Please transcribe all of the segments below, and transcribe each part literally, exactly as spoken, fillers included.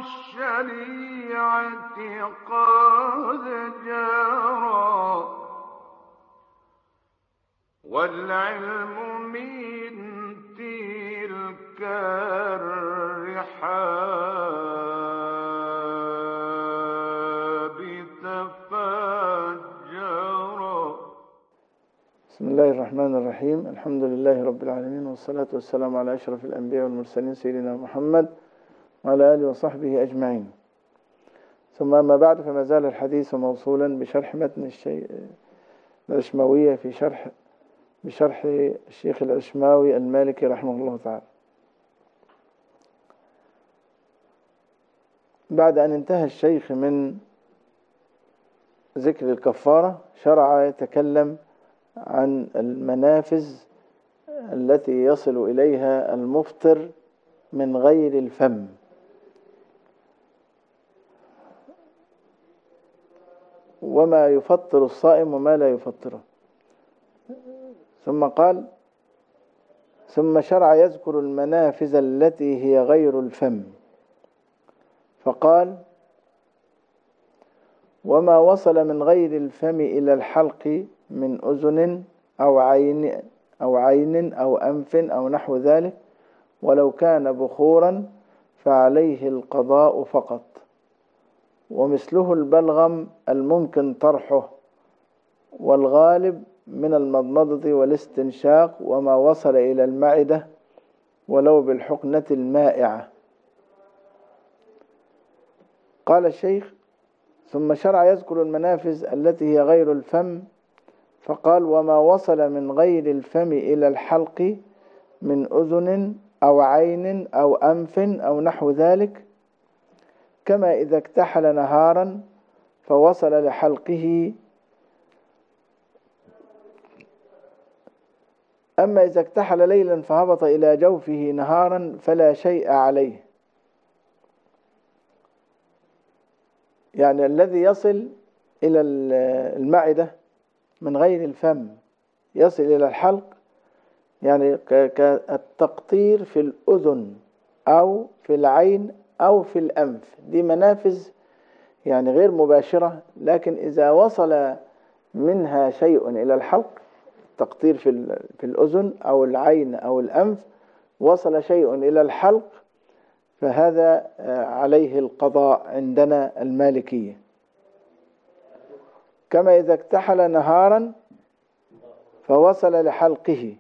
الشريعة قد جرى، والعلم من تلك الرحاب تفجرا. بسم الله الرحمن الرحيم. الحمد لله رب العالمين، والصلاة والسلام على أشرف الأنبياء والمرسلين سيدنا محمد وعلى آله وصحبه أجمعين. ثم ما بعد، فما زال الحديث موصولا بشرح متن الشيء العشماوية في شرح بشرح الشيخ العشماوي المالكي رحمه الله تعالى. بعد أن انتهى الشيخ من ذكر الكفارة، شرع يتكلم عن المنافذ التي يصل إليها المفطر من غير الفم. وما يفطر الصائم وما لا يفطره. ثم قال: ثم شرع يذكر المنافذ التي هي غير الفم، فقال: وما وصل من غير الفم إلى الحلق من أذن أو عين أو عين أو أنف أو نحو ذلك، ولو كان بخورا فعليه القضاء فقط. ومثله البلغم الممكن طرحه، والغالب من المضمضة والاستنشاق، وما وصل إلى المعدة ولو بالحقنة المائعة. قال الشيخ: ثم شرع يذكر المنافذ التي هي غير الفم، فقال: وما وصل من غير الفم إلى الحلق من أذن أو عين أو أنف أو نحو ذلك، كما إذا اكتحل نهارا فوصل لحلقه. أما إذا اكتحل ليلا فهبط إلى جوفه نهارا فلا شيء عليه. يعني الذي يصل إلى المعدة من غير الفم يصل إلى الحلق، يعني كالتقطير في الأذن أو في العين أو في الأنف، دي منافذ يعني غير مباشرة. لكن إذا وصل منها شيء إلى الحلق، تقطير في في الأذن أو العين أو الأنف، وصل شيء إلى الحلق، فهذا عليه القضاء عندنا المالكية. كما إذا اكتحل نهارا فوصل لحلقه،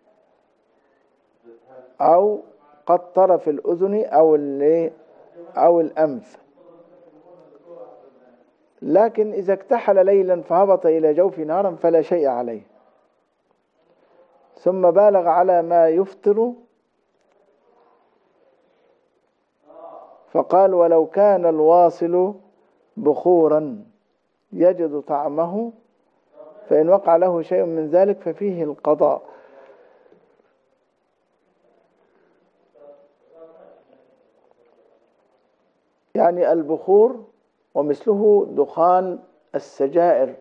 أو قطر في الأذن أو أو الأنف. لكن إذا اكتحل ليلا فهبط إلى جوف نهارا فلا شيء عليه. ثم بالغ على ما يفطر، فقال: ولو كان الواصل بخورا يجد طعمه، فإن وقع له شيء من ذلك ففيه القضاء. يعني البخور ومثله دخان السجائر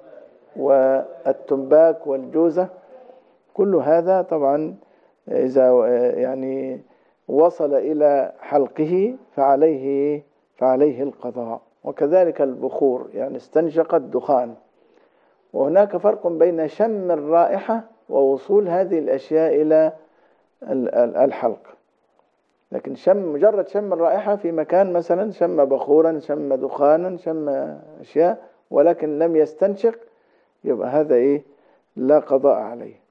والتنباك والجوزة، كل هذا طبعا إذا يعني وصل إلى حلقه فعليه فعليه القضاء. وكذلك البخور، يعني استنشق الدخان. وهناك فرق بين شم الرائحة ووصول هذه الأشياء إلى الحلق. لكن شم مجرد شم الرائحة في مكان، مثلا شم بخورا، شم دخانا، شم أشياء، ولكن لم يستنشق، يبقى هذا إيه؟ لا قضاء عليه.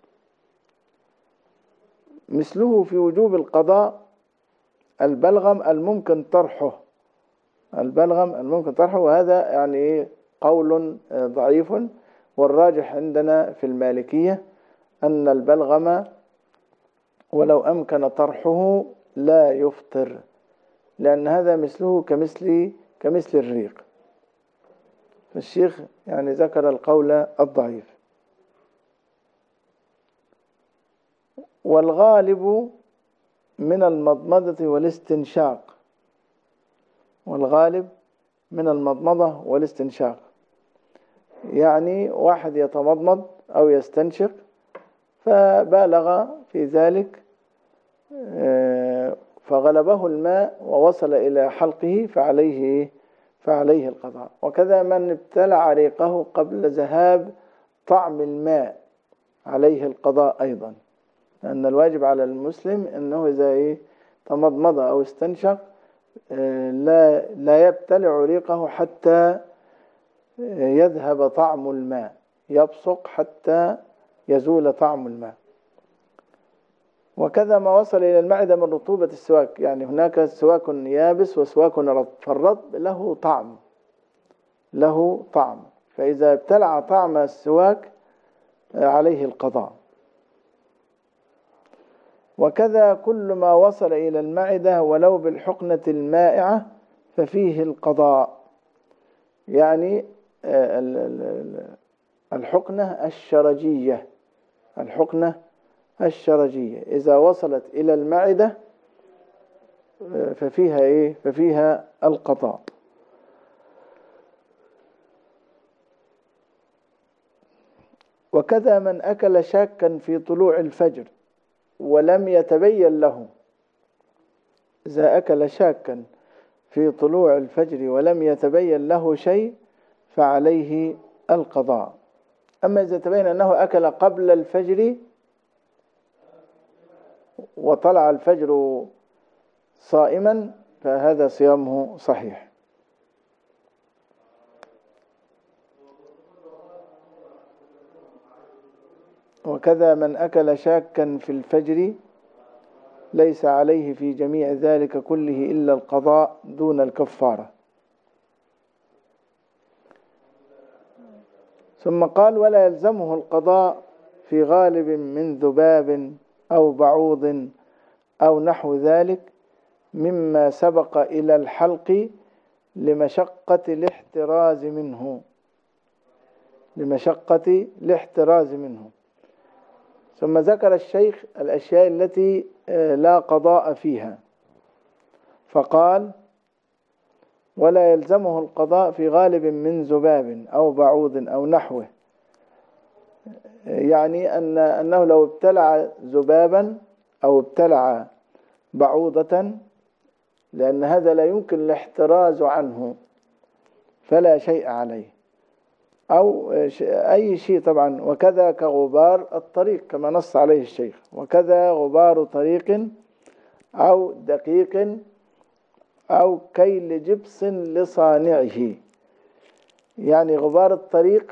مثله في وجوب القضاء البلغم الممكن طرحه البلغم الممكن طرحه وهذا يعني إيه؟ قول ضعيف. والراجح عندنا في المالكية أن البلغم ولو أمكن طرحه لا يفطر، لأن هذا مثله كمثل كمثل الريق. فالشيخ يعني ذكر القول الضعيف. والغالب من المضمضة والاستنشاق والغالب من المضمضة والاستنشاق يعني واحد يتمضمض أو يستنشق فبالغ في ذلك، فغلبه الماء ووصل إلى حلقه فعليه فعليه القضاء. وكذا من ابتلع ريقه قبل ذهاب طعم الماء عليه القضاء أيضا، لأن الواجب على المسلم أنه إذا إيه تمضمض أو استنشق لا لا يبتلع ريقه حتى يذهب طعم الماء، يبصق حتى يزول طعم الماء. وكذا ما وصل إلى المعدة من رطوبة السواك، يعني هناك سواك يابس وسواك رطب، فالرطب له طعم له طعم فإذا ابتلع طعم السواك عليه القضاء. وكذا كل ما وصل إلى المعدة ولو بالحقنة المائعة ففيه القضاء، يعني الحقنة الشرجية الحقنة الشرجية إذا وصلت إلى المعدة ففيها إيه؟ ففيها القضاء. وكذا من أكل شاكا في طلوع الفجر ولم يتبين له، إذا أكل شاكا في طلوع الفجر ولم يتبين له شيء فعليه القضاء. أما إذا تبين أنه أكل قبل الفجر وطلع الفجر صائما فهذا صيامه صحيح. وكذا من أكل شاكا في الفجر ليس عليه في جميع ذلك كله إلا القضاء دون الكفارة. ثم قال: ولا يلزمه القضاء في غالب من ذباب أو بعوض أو نحو ذلك مما سبق إلى الحلق لمشقة الاحتراز منه لمشقة الاحتراز منه. ثم ذكر الشيخ الأشياء التي لا قضاء فيها، فقال: ولا يلزمه القضاء في غالب من ذباب أو بعوض أو نحوه، يعني أن أنه لو ابتلع ذبابا أو ابتلع بعوضة، لأن هذا لا يمكن الاحتراز عنه فلا شيء عليه، أو أي شيء طبعا. وكذا كغبار الطريق كما نص عليه الشيخ، وكذا غبار طريق أو دقيق أو كيل جبس لصانعه، يعني غبار الطريق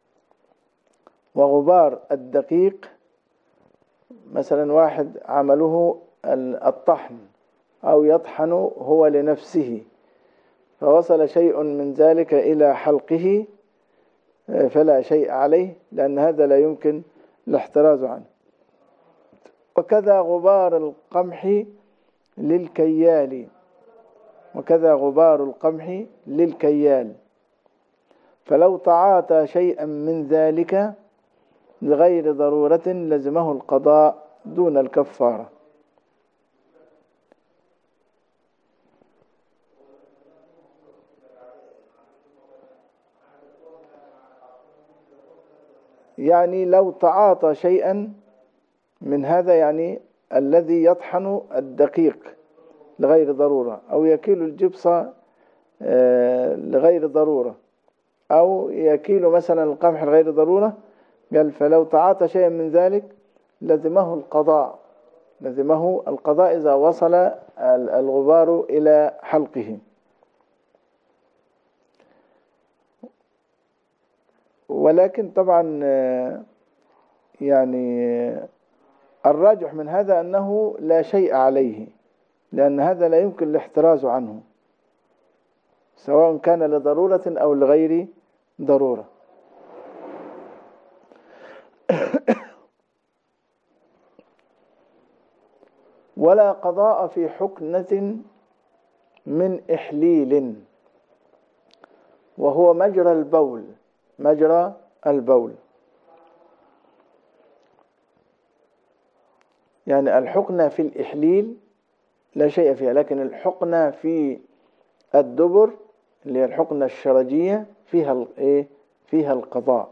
وغبار الدقيق. مثلا واحد عمله الطحن أو يطحن هو لنفسه فوصل شيء من ذلك إلى حلقه فلا شيء عليه، لأن هذا لا يمكن الاحتراز عنه. وكذا غبار القمح للكيال وكذا غبار القمح للكيال فلو تعاطى شيئا من ذلك لغير ضرورة لزمه القضاء دون الكفارة. يعني لو تعاطى شيئا من هذا، يعني الذي يطحن الدقيق لغير ضرورة أو يكيل الجبس لغير ضرورة أو يكيل مثلا القمح لغير ضرورة، قال فلو تعاطى شيئا من ذلك لزمه القضاء لزمه القضاء إذا وصل الغبار إلى حلقه. ولكن طبعا يعني الراجح من هذا أنه لا شيء عليه، لأن هذا لا يمكن الاحتراز عنه سواء كان لضرورة أو لغير ضرورة. ولا قضاء في حقنة من إحليل، وهو مجرى البول مجرى البول يعني الحقنة في الإحليل لا شيء فيها، لكن الحقنة في الدبر اللي هي الحقنة الشرجية فيها ايه فيها القضاء.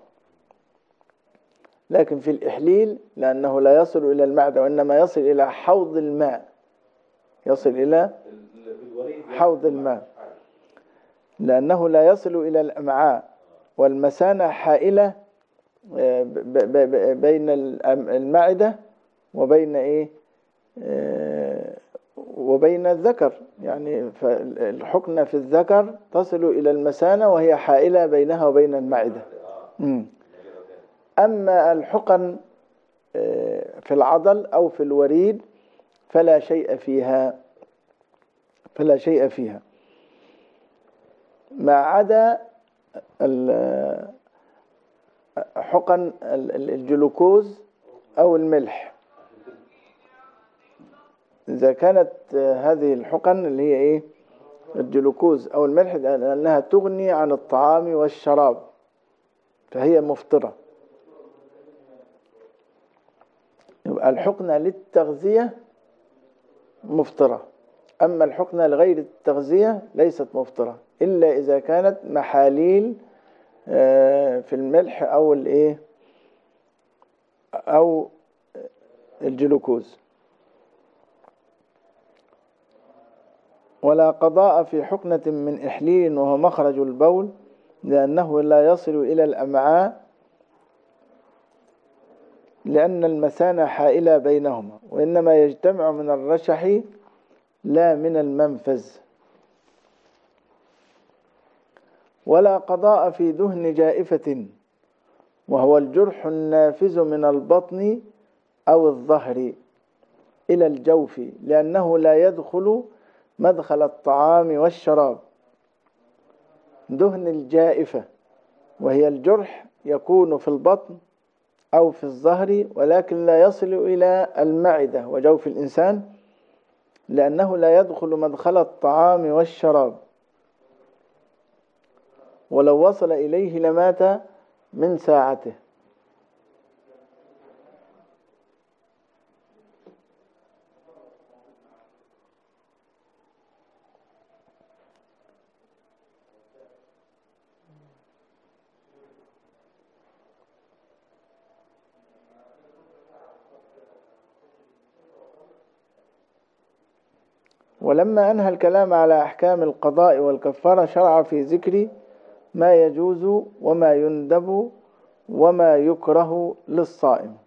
لكن في الإحليل لأنه لا يصل إلى المعدة وإنما يصل إلى حوض الماء، يصل إلى حوض الماء، لأنه لا يصل إلى الأمعاء، والمثانة حائلة بين المعدة وبين إيه وبين الذكر، يعني فالحقنة في الذكر تصل إلى المثانة وهي حائلة بينها وبين المعدة. أما الحقن في العضل أو في الوريد فلا شيء فيها فلا شيء فيها ما عدا حقن الجلوكوز أو الملح. إذا كانت هذه الحقن اللي هي إيه الجلوكوز أو الملح لأنها تغني عن الطعام والشراب فهي مفطرة. يبقى الحقنة للتغذية مفطرة، أما الحقنة لغير التغذية ليست مفطرة إلا إذا كانت محاليل في الملح أو الإيه أو الجلوكوز. ولا قضاء في حقنة من إحليل وهو مخرج البول لأنه لا يصل إلى الأمعاء لأن المثانة حائلة بينهما، وإنما يجتمع من الرشح لا من المنفذ. ولا قضاء في دهن جائفة وهو الجرح النافذ من البطن أو الظهر إلى الجوف لأنه لا يدخل مدخل الطعام والشراب. دهن الجائفة وهي الجرح يكون في البطن أو في الظهر ولكن لا يصل إلى المعدة وجوف الإنسان لأنه لا يدخل مدخل الطعام والشراب، ولو وصل إليه لمات من ساعته. ولما أنهى الكلام على أحكام القضاء والكفارة شرع في ذكر ما يجوز وما يندب وما يكره للصائم،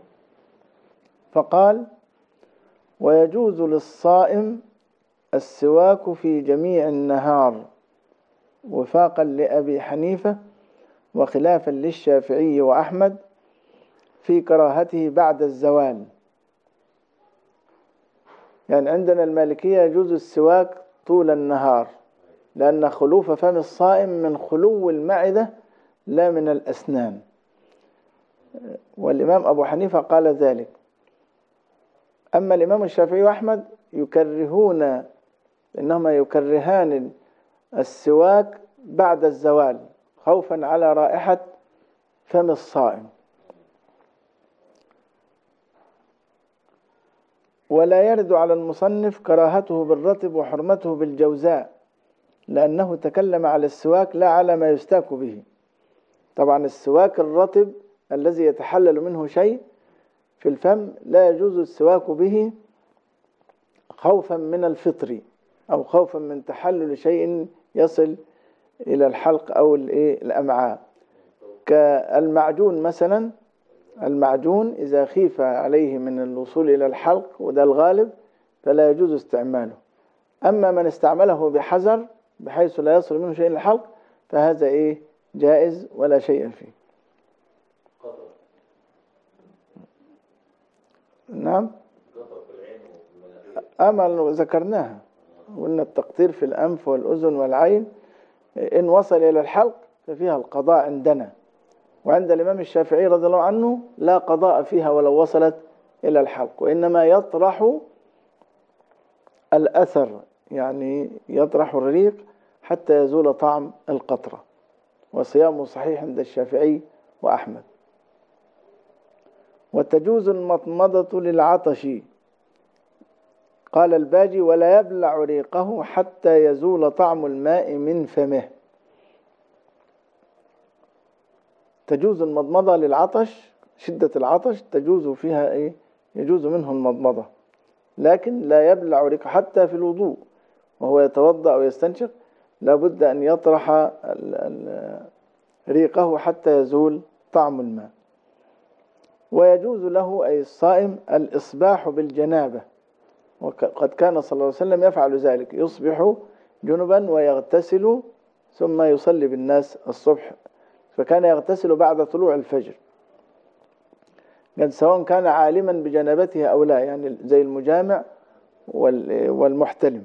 فقال: ويجوز للصائم السواك في جميع النهار وفاقا لأبي حنيفة وخلافا للشافعي وأحمد في كراهته بعد الزوال. يعني عندنا المالكية يجوز السواك طول النهار لأن خلوف فم الصائم من خلو المعدة لا من الأسنان، والإمام أبو حنيفة قال ذلك. أما الإمام الشافعي وأحمد يكرهون إنهما يكرهان السواك بعد الزوال خوفا على رائحة فم الصائم. ولا يرد على المصنف كراهته بالرطب وحرمته بالجوزاء لأنه تكلم على السواك لا على ما يستاك به. طبعا السواك الرطب الذي يتحلل منه شيء في الفم لا يجوز السواك به خوفا من الفطر أو خوفا من تحلل شيء يصل إلى الحلق أو الأمعاء، كالمعجون مثلا. المعجون إذا خيف عليه من الوصول إلى الحلق وده الغالب فلا يجوز استعماله. أما من استعمله بحذر بحيث لا يصل منه شيء للحلق فهذا إيه جائز ولا شيء فيه. نعم، أما ذكرناها وأن التقطير في الأنف والأذن والعين إن وصل إلى الحلق ففيها القضاء عندنا، وعند الإمام الشافعي رضي الله عنه لا قضاء فيها ولو وصلت إلى الحلق، وإنما يطرح الأثر، يعني يطرح الريق حتى يزول طعم القطرة، وصيامه صحيح عند الشافعي وأحمد. وتجوز المضمضة للعطش، قال الباجي: ولا يبلع ريقه حتى يزول طعم الماء من فمه. تجوز المضمضة للعطش، شدة العطش تجوز فيها إيه؟ يجوز منه المضمضة لكن لا يبلع ريقه حتى في الوضوء وهو يتوضأ أو يستنشق، لابد أن يطرح ريقه حتى يزول طعم الماء. ويجوز له أي الصائم الإصباح بالجنابة، وقد كان صلى الله عليه وسلم يفعل ذلك، يصبح جنبا ويغتسل ثم يصلي بالناس الصبح، فكان يغتسل بعد طلوع الفجر، سواء كان عالما بجنابته أو لا، يعني زي المجامع والمحتلم.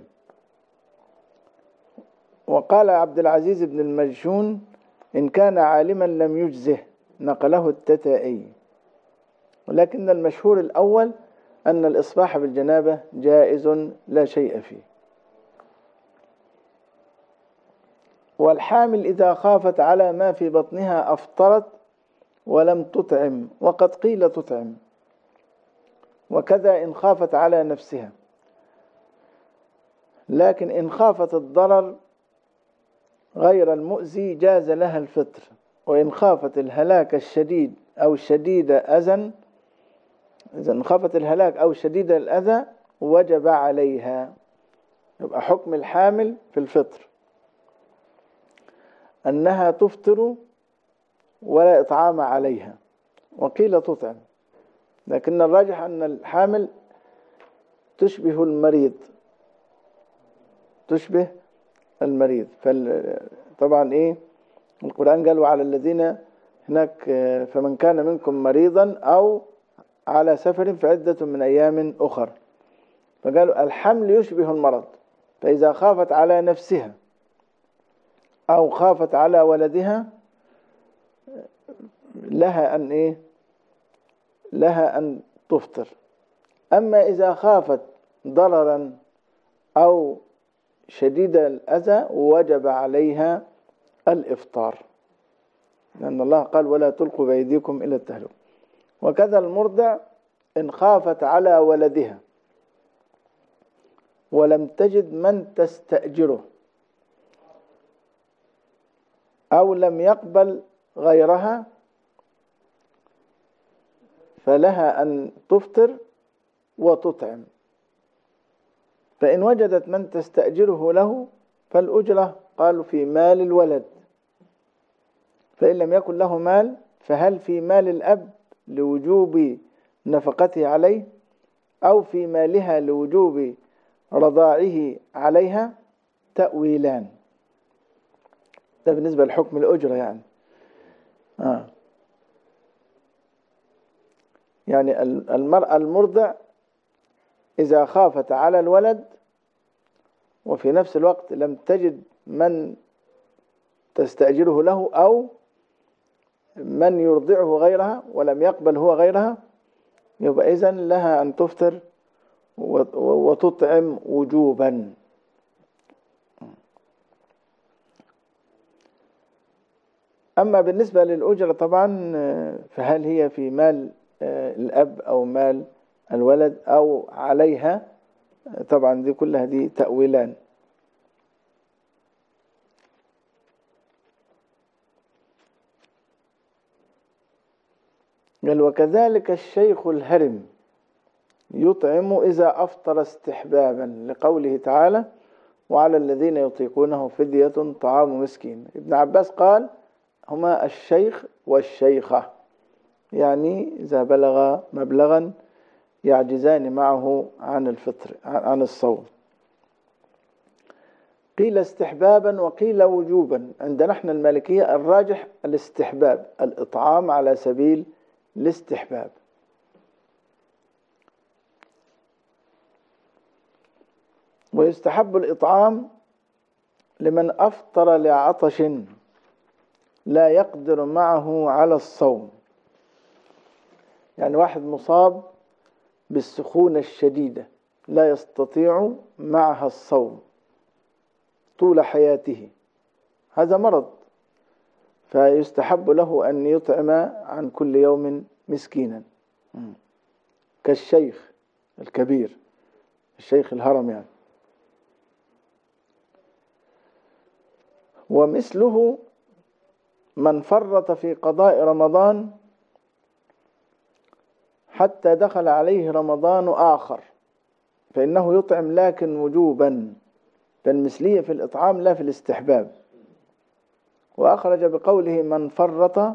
وقال عبد العزيز بن المجشون: إن كان عالما لم يجزه، نقله التتائي. ولكن المشهور الأول أن الإصباح بالجنابة جائز لا شيء فيه. والحامل إذا خافت على ما في بطنها أفطرت ولم تطعم، وقد قيل تطعم، وكذا إن خافت على نفسها. لكن إن خافت الضرر غير المؤذي جاز لها الفطر، وإن خافت الهلاك الشديد أو شديد أذى، إذا خافت الهلاك أو شديد الأذى وجب عليها. يبقى حكم الحامل في الفطر أنها تفطر ولا إطعام عليها، وقيل تطعم، لكن الراجح أن الحامل تشبه المريض، تشبه المريض. فطبعا إيه القرآن قال: وعلى الذين هناك فمن كان منكم مريضا أو على سفر فعدة من أيام أخر. فقالوا الحمل يشبه المرض، فإذا خافت على نفسها أو خافت على ولدها لها أن إيه لها أن تفطر. أما إذا خافت ضررا أو شديد الأذى وجب عليها الإفطار، لأن الله قال: ولا تلقوا بأيديكم إلى التهلكة. وكذا المرضع إن خافت على ولدها ولم تجد من تستأجره أو لم يقبل غيرها فلها أن تفطر وتطعم. فإن وجدت من تستأجره له فالأجرة قالوا في مال الولد، فإن لم يكن له مال فهل في مال الأب لوجوب نفقته عليه أو في مالها لوجوب رضاعه عليها؟ تأويلان. ده بالنسبة لحكم الأجرة يعني آه. يعني المرأة المرضع إذا خافت على الولد وفي نفس الوقت لم تجد من تستأجره له أو من يرضعه غيرها ولم يقبل هو غيرها، يبقى إذن لها أن تفطر وتطعم وجوبا. أما بالنسبة للأجرة طبعا فهل هي في مال الأب أو مال الولد أو عليها؟ طبعا دي كلها دي تأويلان. قال: وكذلك الشيخ الهرم يطعم إذا أفطر استحبابا، لقوله تعالى: وعلى الذين يطيقونه فدية طعام مسكين. ابن عباس قال: هما الشيخ والشيخة، يعني إذا بلغ مبلغا يعجزان معه عن الفطر عن الصوم. قيل استحبابا وقيل وجوبا. عندنا احنا المالكية الراجح الاستحباب، الإطعام على سبيل الاستحباب. ويستحب الإطعام لمن أفطر لعطش لا يقدر معه على الصوم، يعني واحد مصاب بالسخونة الشديدة لا يستطيع معها الصوم طول حياته، هذا مرض، فيستحب له أن يطعم عن كل يوم مسكينا، كالشيخ الكبير، الشيخ الهرم يعني. ومثله من فرط في قضاء رمضان حتى دخل عليه رمضان آخر فإنه يطعم لكن وجوبا، فالمثلية في الإطعام لا في الاستحباب. وأخرج بقوله من فرط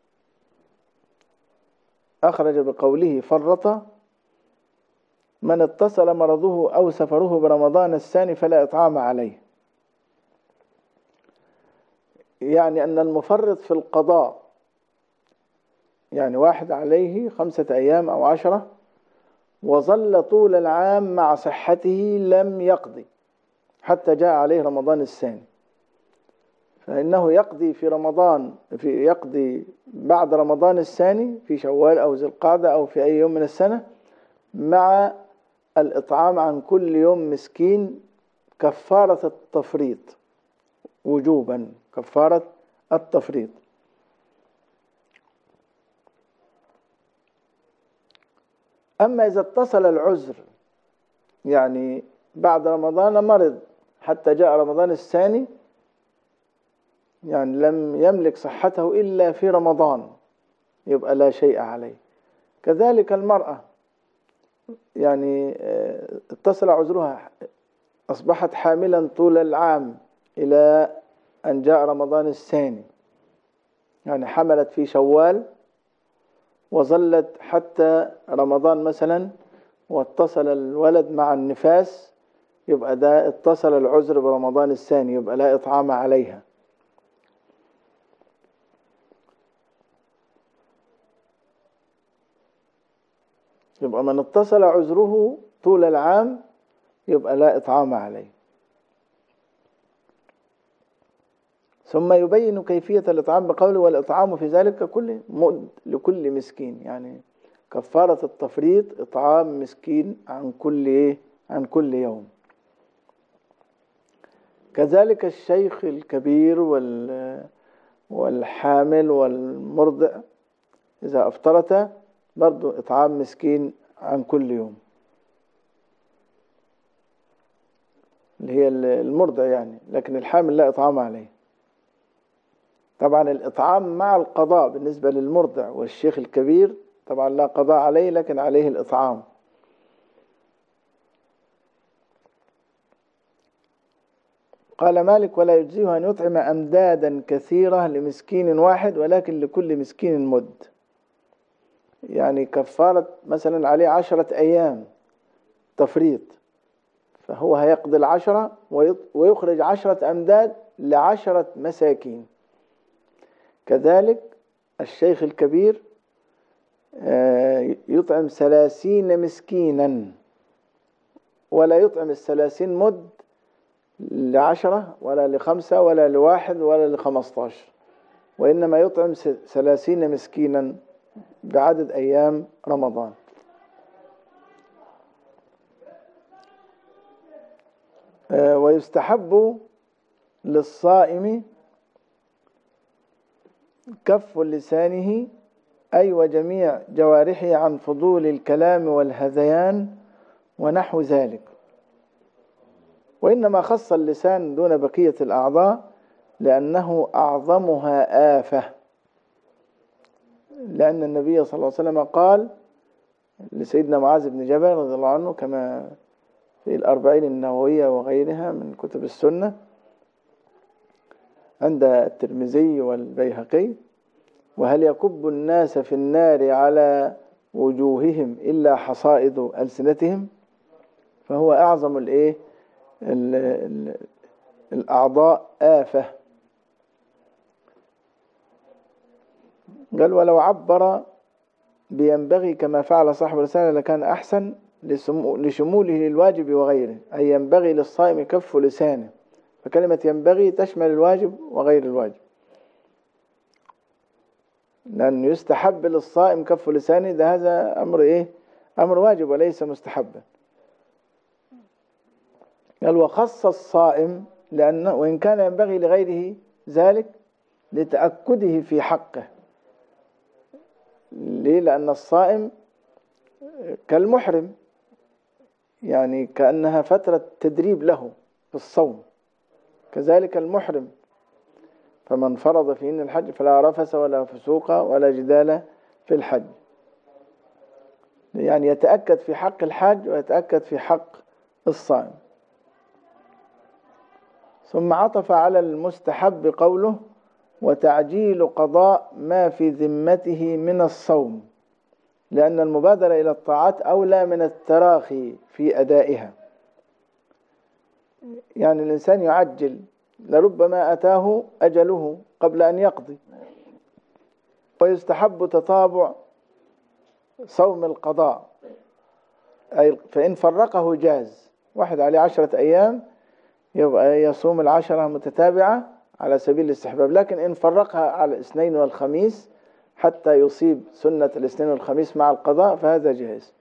أخرج بقوله فرط من اتصل مرضه أو سفره برمضان الثاني فلا إطعام عليه. يعني أن المفرط في القضاء، يعني واحد عليه خمسة أيام أو عشرة وظل طول العام مع صحته لم يقضي حتى جاء عليه رمضان الثاني، فإنه يقضي في رمضان في يقضي بعد رمضان الثاني في شوال أو ذي القعدة أو في أي يوم من السنة، مع الإطعام عن كل يوم مسكين كفارة التفريط وجوبا، كفارة التفريط. أما إذا اتصل العذر، يعني بعد رمضان مرض حتى جاء رمضان الثاني، يعني لم يملك صحته إلا في رمضان، يبقى لا شيء عليه. كذلك المرأة، يعني اتصل عذرها، أصبحت حاملا طول العام إلى أن جاء رمضان الثاني، يعني حملت في شوال وظلت حتى رمضان مثلا واتصل الولد مع النفاس، يبقى ده اتصل العذر برمضان الثاني، يبقى لا إطعام عليها. يبقى من اتصل عذره طول العام يبقى لا إطعام عليه. ثم يبين كيفية الإطعام بقوله والإطعام في ذلك كل مد لكل مسكين، يعني كفارة التفريط إطعام مسكين عن كل عن كل يوم. كذلك الشيخ الكبير والحامل والمرضع إذا أفطرتا برضو إطعام مسكين عن كل يوم، اللي هي المرضع يعني، لكن الحامل لا إطعام عليه. طبعا الإطعام مع القضاء بالنسبة للمرضع والشيخ الكبير، طبعا لا قضاء عليه لكن عليه الإطعام. قال مالك ولا يجزيه أن يطعم أمدادا كثيرة لمسكين واحد ولكن لكل مسكين مد، يعني كفارة مثلا عليه عشرة أيام تفريط، فهو هيقضي العشرة ويخرج عشرة أمداد لعشرة مساكين. كذلك الشيخ الكبير يطعم ثلاثين مسكينا، ولا يطعم الثلاثين مد لعشرة ولا لخمسة ولا لواحد ولا لخمستاشر، وإنما يطعم ثلاثين مسكينا بعدد أيام رمضان. ويستحب للصائم كف لسانه أي وجميع جوارحه عن فضول الكلام والهذيان ونحو ذلك، وإنما خص اللسان دون بقية الأعضاء لأنه أعظمها آفة، لأن النبي صلى الله عليه وسلم قال لسيدنا معاذ بن جبل رضي الله عنه كما في الأربعين النووية وغيرها من كتب السنة عند الترمذي والبيهقي: وهل يكب الناس في النار على وجوههم إلا حصائد ألسنتهم؟ فهو أعظم الإيه الأعضاء آفة. قال ولو عبر بينبغي كما فعل صاحب الرسالة لكان أحسن لشموله للواجب وغيره، أي ينبغي للصائم كف لسانه، فكلمة ينبغي تشمل الواجب وغير الواجب، لأن يستحب للصائم كف لسانه، ده هذا أمر إيه أمر واجب وليس مستحبا. قال وخص الصائم لأنه وإن كان ينبغي لغيره ذلك لتأكده في حقه. ليه؟ لأن الصائم كالمحرم، يعني كأنها فترة تدريب له في الصوم، كذلك المحرم فمن فرض فيهن الحج فلا رفث ولا فسوق ولا جدال في الحج. يعني يتأكد في حق الحاج ويتأكد في حق الصائم. ثم عطف على المستحب قوله وتعجيل قضاء ما في ذمته من الصوم، لأن المبادرة إلى الطاعات أولى من التراخي في أدائها. يعني الإنسان يعجل، لربما أتاه أجله قبل أن يقضي. ويستحب تتابع صوم القضاء، أي فإن فرقه جاز. واحد عليه عشرة أيام يبقى يصوم العشرة متتابعة على سبيل الاستحباب، لكن إن فرقها على الاثنين والخميس حتى يصيب سنة الاثنين والخميس مع القضاء فهذا جائز.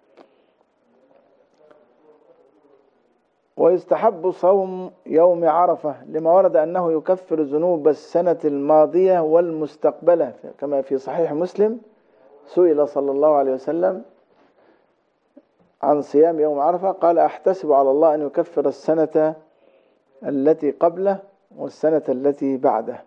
ويستحب صوم يوم عرفة لما ورد أنه يكفر ذنوب السنة الماضية والمستقبلة، كما في صحيح مسلم سئل صلى الله عليه وسلم عن صيام يوم عرفة قال أحتسب على الله أن يكفر السنة التي قبله والسنة التي بعده.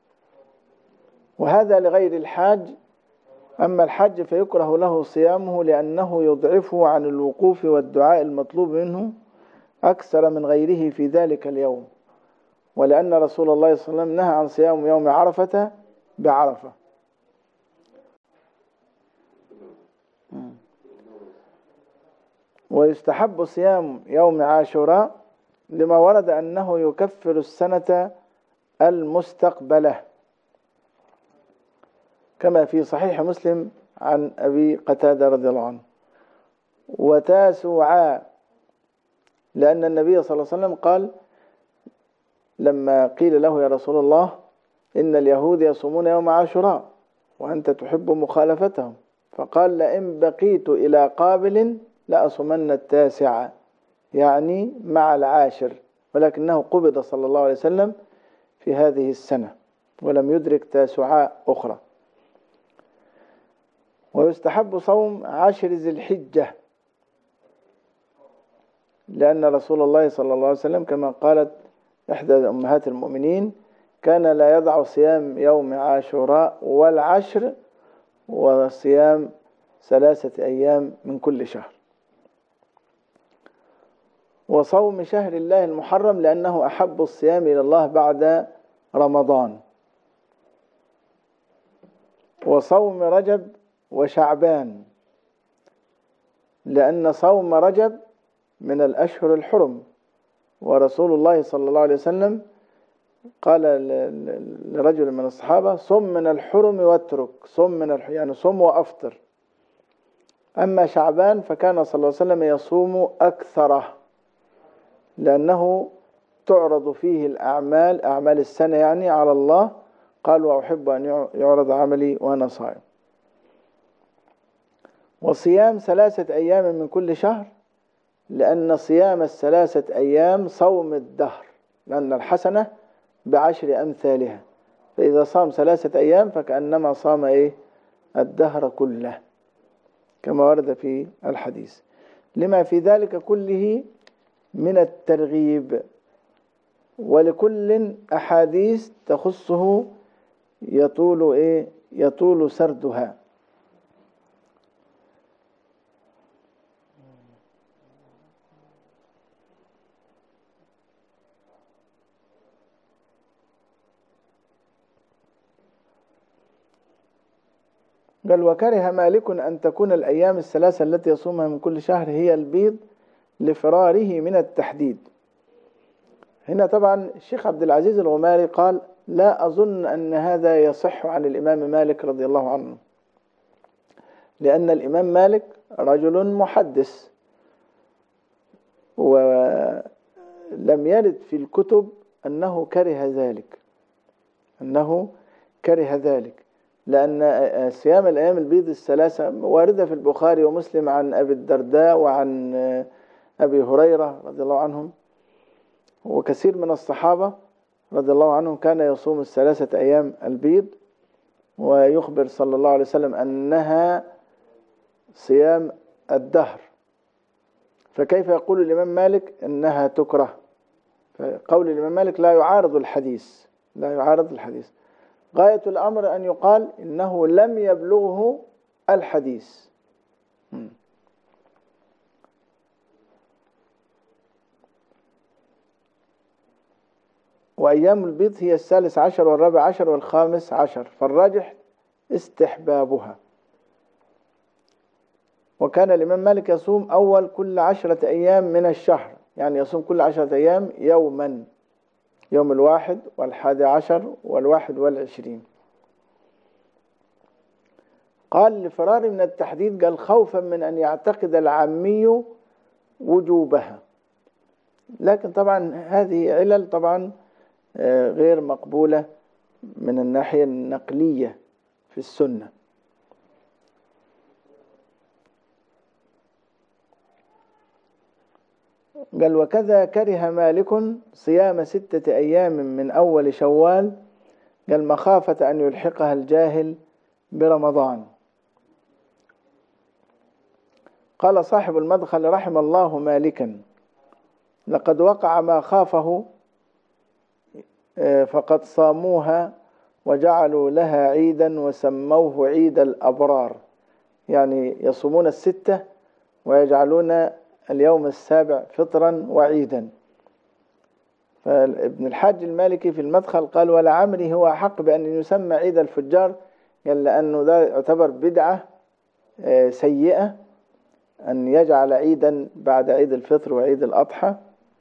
وهذا لغير الحاج. أما الحاج فيكره له صيامه لأنه يضعفه عن الوقوف والدعاء المطلوب منه أكثر من غيره في ذلك اليوم، ولأن رسول الله صلى الله عليه وسلم نهى عن صيام يوم عرفة بعرفة. ويستحب صيام يوم عاشوراء لما ورد أنه يكفر السنة المستقبلة، كما في صحيح مسلم عن أبي قتادة رضي الله عنه. وتاسوعاء لأن النبي صلى الله عليه وسلم قال لما قيل له يا رسول الله إن اليهود يصومون يوم عاشوراء وأنت تحب مخالفتهم، فقال لئن بقيت إلى قابل لأصومن التاسعة، يعني مع العاشر، ولكنه قبض صلى الله عليه وسلم في هذه السنة ولم يدرك تاسعاء أخرى. ويستحب صوم عشر ذي الحجة لأن رسول الله صلى الله عليه وسلم كما قالت إحدى أمهات المؤمنين كان لا يضع صيام يوم عاشوراء والعشر وصيام ثلاثة أيام من كل شهر. وصوم شهر الله المحرم لأنه أحب الصيام إلى الله بعد رمضان. وصوم رجب وشعبان لأن صوم رجب من الأشهر الحرم، ورسول الله صلى الله عليه وسلم قال لرجل من الصحابة صم من الحرم واترك، صم من الحرم يعني صم وأفطر. أما شعبان فكان صلى الله عليه وسلم يصوم أكثره لأنه تعرض فيه الأعمال أعمال السنة يعني على الله، قال وأحب أن يعرض عملي وأنا صائم. وصيام ثلاثة أيام من كل شهر لأن صيام الثلاثة أيام صوم الدهر، لأن الحسنة بعشر أمثالها، فإذا صام ثلاثة أيام فكأنما صام إيه الدهر كله كما ورد في الحديث، لما في ذلك كله من الترغيب. ولكل أحاديث تخصه يطول إيه يطول سردها. قال وكره مالك أن تكون الأيام الثلاثة التي يصومها من كل شهر هي البيض لفراره من التحديد. هنا طبعا الشيخ عبد العزيز الغماري قال لا أظن أن هذا يصح عن الإمام مالك رضي الله عنه، لأن الإمام مالك رجل محدث ولم يرد في الكتب أنه كره ذلك أنه كره ذلك لأن صيام الأيام البيض الثلاثة واردة في البخاري ومسلم عن أبي الدرداء وعن أبي هريرة رضي الله عنهم، وكثير من الصحابة رضي الله عنهم كان يصوم الثلاثة أيام البيض، ويخبر صلى الله عليه وسلم أنها صيام الدهر، فكيف يقول الإمام مالك أنها تكره؟ فقول الإمام مالك لا يعارض الحديث لا يعارض الحديث غاية الأمر أن يقال إنه لم يبلغه الحديث. وأيام البيض هي الثالث عشر والرابع عشر والخامس عشر، فالراجح استحبابها. وكان الإمام مالك يصوم أول كل عشرة أيام من الشهر، يعني يصوم كل عشرة أيام يوما، يوم الواحد والحادي عشر والواحد والعشرين. قال لفرار من التحديد، قال خوفا من أن يعتقد العامي وجوبها. لكن طبعا هذه علل طبعا غير مقبولة من الناحية النقلية في السنة. قال وكذا كره مالك صيام ستة أيام من أول شوال، قال مخافة أن يلحقها الجاهل برمضان. قال صاحب المدخل رحم الله مالكا، لقد وقع ما خافه فقد صاموها وجعلوا لها عيدا وسموه عيد الأبرار، يعني يصومون الستة ويجعلون اليوم السابع فطرا وعيدا. فابن الحاج المالكي في المدخل قال ولعمري هو أحق بأن يسمى عيد الفجار، قال لأنه ده يعتبر بدعة سيئة أن يجعل عيدا بعد عيد الفطر وعيد الأضحى.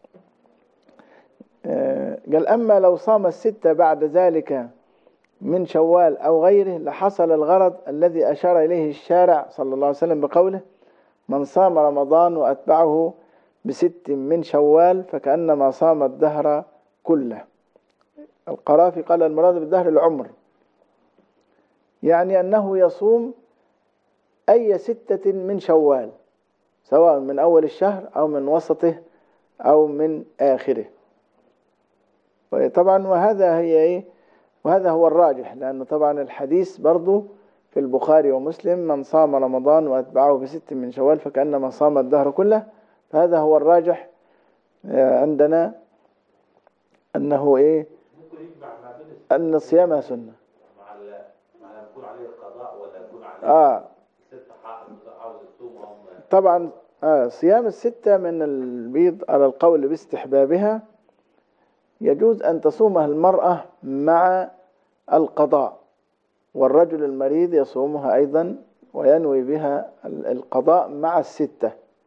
قال أما لو صام الستة بعد ذلك من شوال أو غيره لحصل الغرض الذي أشار إليه الشارع صلى الله عليه وسلم بقوله من صام رمضان وأتبعه بست من شوال فكأنما صام الدهر كله. القرافي قال المراد بالدهر العمر، يعني أنه يصوم أي ستة من شوال سواء من أول الشهر أو من وسطه أو من آخره. طبعا وهذا هي إيه وهذا هو الراجح، لأنه طبعا الحديث برضو في البخاري ومسلم من صام رمضان وأتبعه بست من شوال فكأنما صام الدهر كله، فهذا هو الراجح عندنا أنه إيه أن صيامها سنة. مع مع يكون عليه القضاء ولا يكون عليه آه ست عاوز يصومهم. طبعا آه صيام الستة من البيض على القول باستحبابها يجوز أن تصومها المرأة مع القضاء، والرجل المريض يصومها أيضا وينوي بها القضاء مع الستة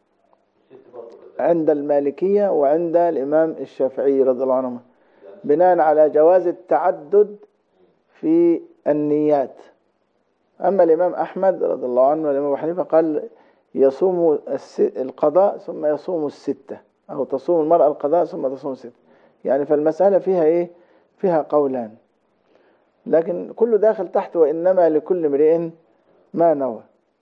عند المالكية وعند الإمام الشافعي رضي الله عنه، بناء على جواز التعدد في النيات. أما الإمام أحمد رضي الله عنه والإمام أبو حنيفة قال يصوم القضاء ثم يصوم الستة، أو تصوم المرأة القضاء ثم تصوم الستة، يعني فالمسألة فيها إيه فيها قولان، لكن كله داخل تحت وإنما لكل امرئ ما نوى.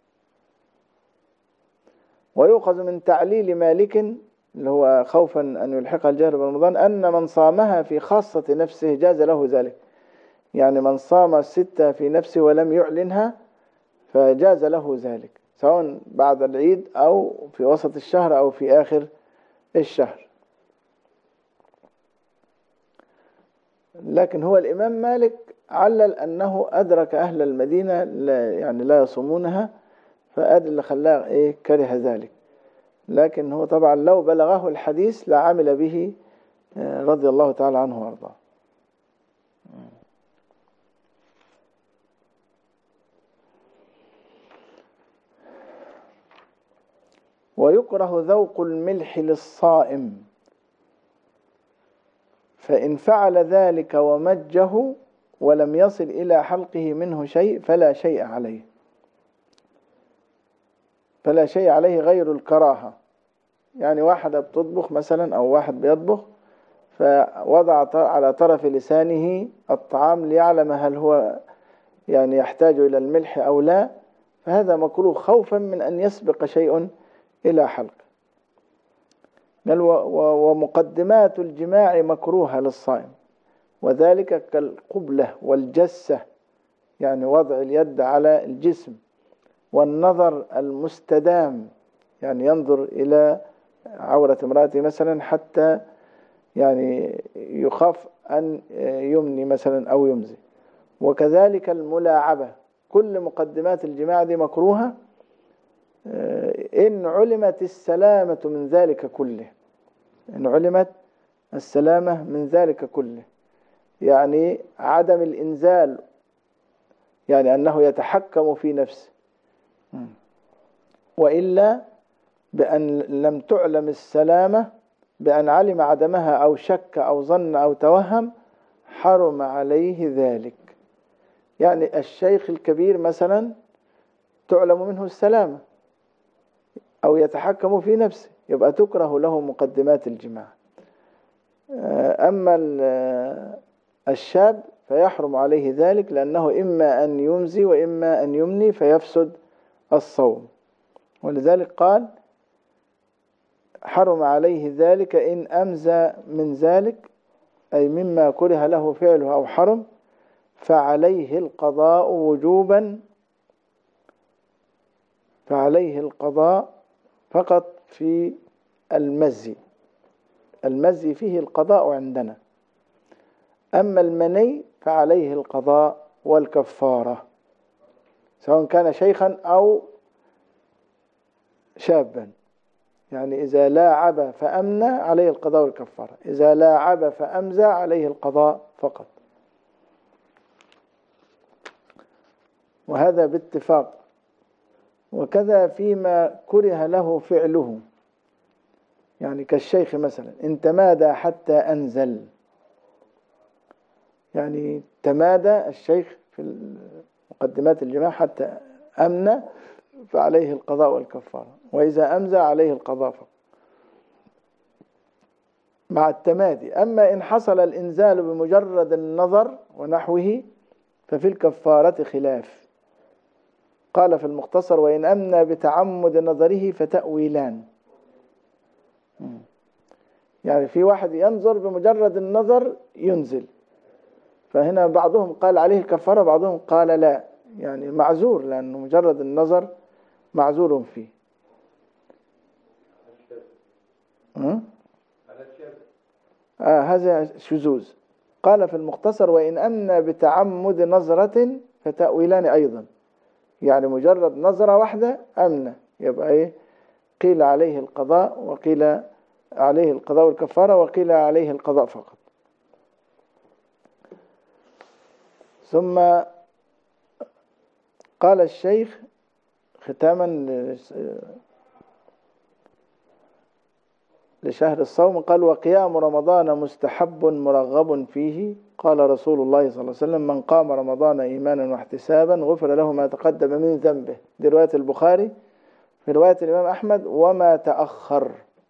ويؤخذ من تعليل مالك اللي هو خوفا أن يلحق الجهل برمضان أن من صامها في خاصة نفسه جاز له ذلك، يعني من صام الستة في نفسه ولم يعلنها فجاز له ذلك سواء بعد العيد أو في وسط الشهر أو في آخر الشهر. لكن هو الإمام مالك علل أنه أدرك أهل المدينة لا يعني لا يصومونها، فأدل اللي خلاه إيه كره ذلك. لكن هو طبعا لو بلغه الحديث لعمل به رضي الله تعالى عنه وارضاه. ويكره ذوق الملح للصائم، فإن فعل ذلك ومجه ولم يصل إلى حلقه منه شيء فلا شيء عليه فلا شيء عليه غير الكراهة. يعني واحدة بتطبخ مثلا أو واحد بيطبخ فوضع على طرف لسانه الطعام ليعلم هل هو يعني يحتاج إلى الملح أو لا، فهذا مكروه خوفا من أن يسبق شيء إلى حلق. ومقدمات الجماع مكروهة للصائم، وذلك كالقبلة والجسة، يعني وضع اليد على الجسم، والنظر المستدام، يعني ينظر إلى عورة امرأته مثلا حتى يعني يخاف أن يمني مثلا أو يمزي، وكذلك الملاعبة. كل مقدمات الجماع دي مكروهة إن علمت السلامة من ذلك كله إن علمت السلامة من ذلك كله يعني عدم الإنزال، يعني أنه يتحكم في نفسه، وإلا بأن لم تعلم السلامة، بأن علم عدمها أو شك أو ظن أو توهم حرم عليه ذلك. يعني الشيخ الكبير مثلا تعلم منه السلامة أو يتحكم في نفسه، يبقى تكره له مقدمات الجماع. أما الشاب فيحرم عليه ذلك، لأنه إما أن يمزي وإما أن يمني فيفسد الصوم. ولذلك قال حرم عليه ذلك إن أمزى من ذلك، أي مما كره له فعله أو حرم، فعليه القضاء وجوبا، فعليه القضاء فقط في المزي، المزي فيه القضاء عندنا. أما المني فعليه القضاء والكفارة، سواء كان شيخا أو شابا. يعني إذا لاعب فأمنى عليه القضاء والكفارة، إذا لاعب فأمزى عليه القضاء فقط، وهذا باتفاق. وكذا فيما كره له فعله، يعني كالشيخ مثلا إن تمادى حتى أنزل، يعني تمادى الشيخ في مقدمات الجماع حتى أمنى فعليه القضاء والكفارة، وإذا أمزى عليه القضاء فقط مع التمادي. أما إن حصل الإنزال بمجرد النظر ونحوه ففي الكفارة خلاف. قال في المختصر وإن أمنى بتعمد نظره فتأويلان. يعني في واحد ينظر بمجرد النظر ينزل، فهنا بعضهم قال عليه الكفارة، بعضهم قال لا، يعني معذور، لأنه مجرد النظر معذور فيه. آه هذا شذوذ. قال في المختصر وإن أمنى بتعمد نظرة فتأويلان أيضا، يعني مجرد نظرة واحدة أمنى، يبقى إيه؟ قيل عليه القضاء، وقيل عليه القضاء والكفارة، وقيل عليه القضاء فقط. ثم قال الشيخ ختاما لشهر الصوم، قال وقيام رمضان مستحب مرغب فيه، قال رسول الله صلى الله عليه وسلم من قام رمضان إيمانا واحتسابا غفر له ما تقدم من ذنبه. دي رواية البخاري. في رواية الإمام أحمد وما تأخر.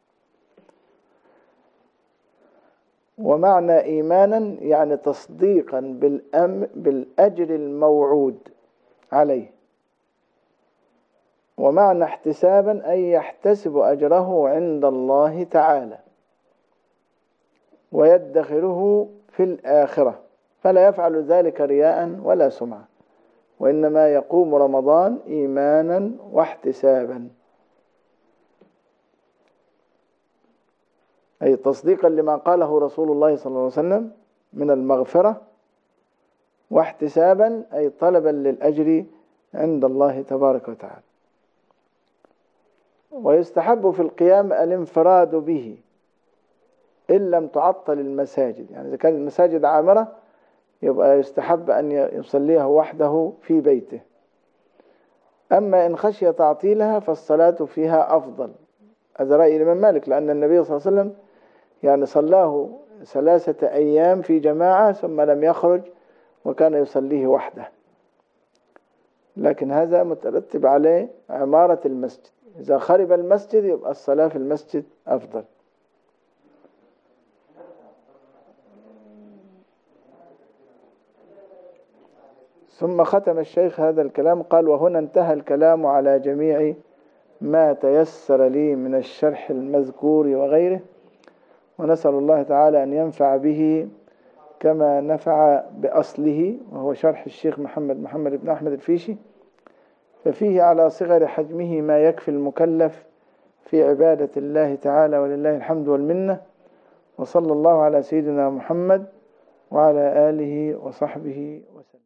ومعنى إيمانا يعني تصديقا بالأم بالأجر الموعود عليه، ومعنى احتسابا أي يحتسب أجره عند الله تعالى ويدخره في الآخرة، فلا يفعل ذلك رياء ولا سمعة، وإنما يقوم رمضان إيمانا واحتسابا، أي تصديقا لما قاله رسول الله صلى الله عليه وسلم من المغفرة، واحتسابا أي طلبا للأجر عند الله تبارك وتعالى. ويستحب في القيام الانفراد به إن لم تعطل المساجد، يعني إذا كانت المساجد عامرة يبقى يستحب أن يصليها وحده في بيته. أما إن خشي تعطيلها فالصلاة فيها أفضل. هذا رأي الإمام مالك، لأن النبي صلى الله عليه وسلم يعني صلاه ثلاثة أيام في جماعة ثم لم يخرج وكان يصليه وحده، لكن هذا مترتب عليه عمارة المسجد. إذا خرب المسجد يبقى الصلاة في المسجد أفضل. ثم ختم الشيخ هذا الكلام قال وهنا انتهى الكلام على جميع ما تيسر لي من الشرح المذكور وغيره، ونسأل الله تعالى أن ينفع به كما نفع بأصله، وهو شرح الشيخ محمد محمد بن أحمد الفيشي، ففيه على صغر حجمه ما يكفي المكلف في عبادة الله تعالى، ولله الحمد والمنة. وصلى الله على سيدنا محمد وعلى آله وصحبه وسلم.